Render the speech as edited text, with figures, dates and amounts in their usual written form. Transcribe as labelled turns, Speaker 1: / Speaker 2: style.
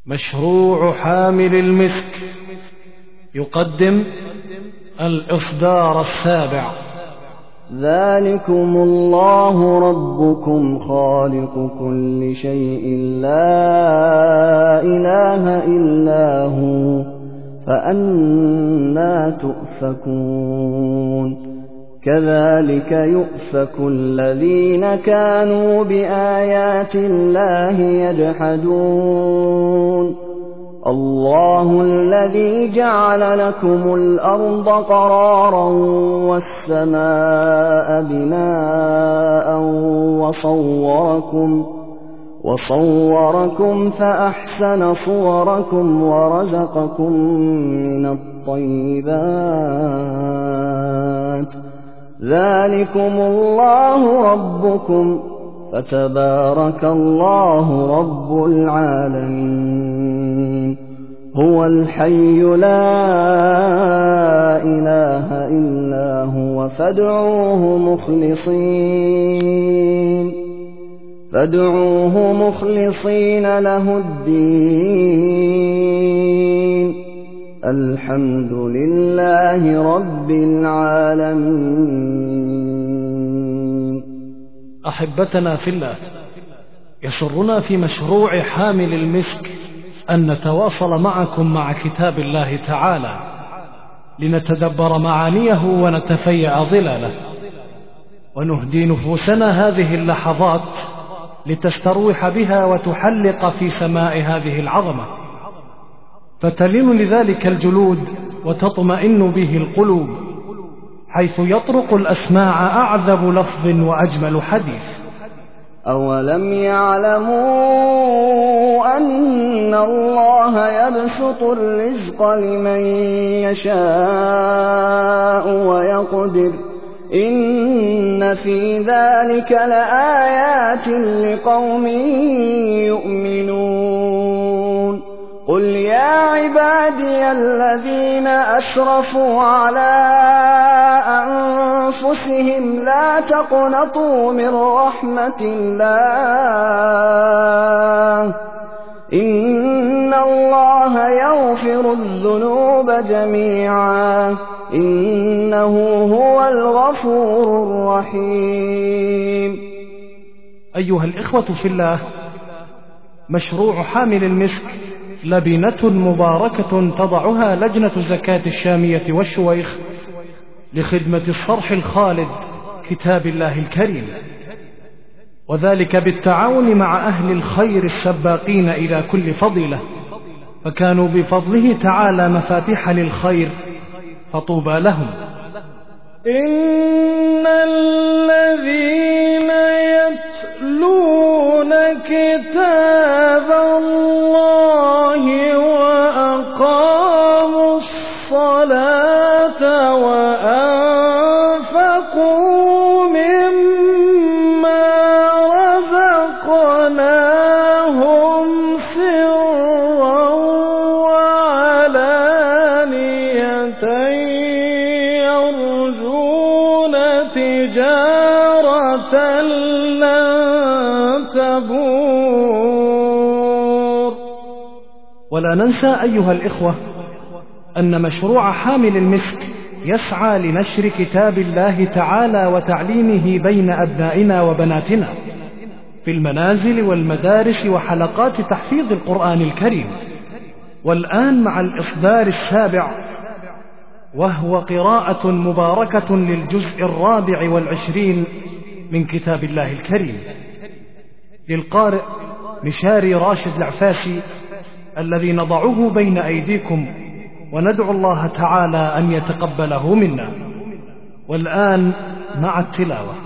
Speaker 1: مشروع حامل المسك يقدم الإصدار السابع.
Speaker 2: ذلكم الله ربكم خالق كل شيء لا إله إلا هو فأنى تؤفكون. كذلك يؤفك الذين كانوا بآيات الله يجحدون. الله الذي جعل لكم الأرض قرارا والسماء بناء وصوركم فأحسن صوركم ورزقكم من الطيبات. ذلكم الله ربكم فتبارك الله رب العالمين. هو الحي لا إله إلا هو فادعوه مخلصين له الدين. الحمد لله رب العالمين.
Speaker 1: أحبتنا في الله، يسرنا في مشروع حامل المسك أن نتواصل معكم مع كتاب الله تعالى لنتدبر معانيه ونتفيأ ظلاله، ونهدي نفوسنا هذه اللحظات لتستروح بها وتحلق في سماء هذه العظمة، فتلين لذلك الجلود وتطمئن به القلوب، حيث يطرق الأسماع أعذب لفظ وأجمل حديث.
Speaker 2: أولم يعلموا أن الله يبسط الرزق لمن يشاء ويقدر إن في ذلك لآيات لقوم يؤمنون. قل يا عبادي الذين أسرفوا على أنفسهم لا تقنطوا من رحمة الله إن الله يغفر الذنوب جميعا إنه هو الغفور الرحيم.
Speaker 1: أيها الإخوة في الله، مشروع حامل المسك لبنة مباركة تضعها لجنة زكاة الشامية والشويخ لخدمة الصرح الخالد كتاب الله الكريم، وذلك بالتعاون مع أهل الخير السباقين إلى كل فضيلة، فكانوا بفضله تعالى مفاتيح للخير، فطوبى لهم.
Speaker 3: إن الذين يتلون كتاب الله وأقاموا الصلاة وأنفقوا مما رزقناهم سرا وعلانية يرجون تجارة لن تبور.
Speaker 1: ولا ننسى أيها الإخوة أن مشروع حامل المسك يسعى لنشر كتاب الله تعالى وتعليمه بين أبنائنا وبناتنا في المنازل والمدارس وحلقات تحفيظ القرآن الكريم. والآن مع الإصدار السابع، وهو قراءة مباركة للجزء 24 من كتاب الله الكريم، للقارئ مشاري راشد العفاسي، الذي نضعه بين أيديكم وندعو الله تعالى أن يتقبله منا. والآن مع التلاوة.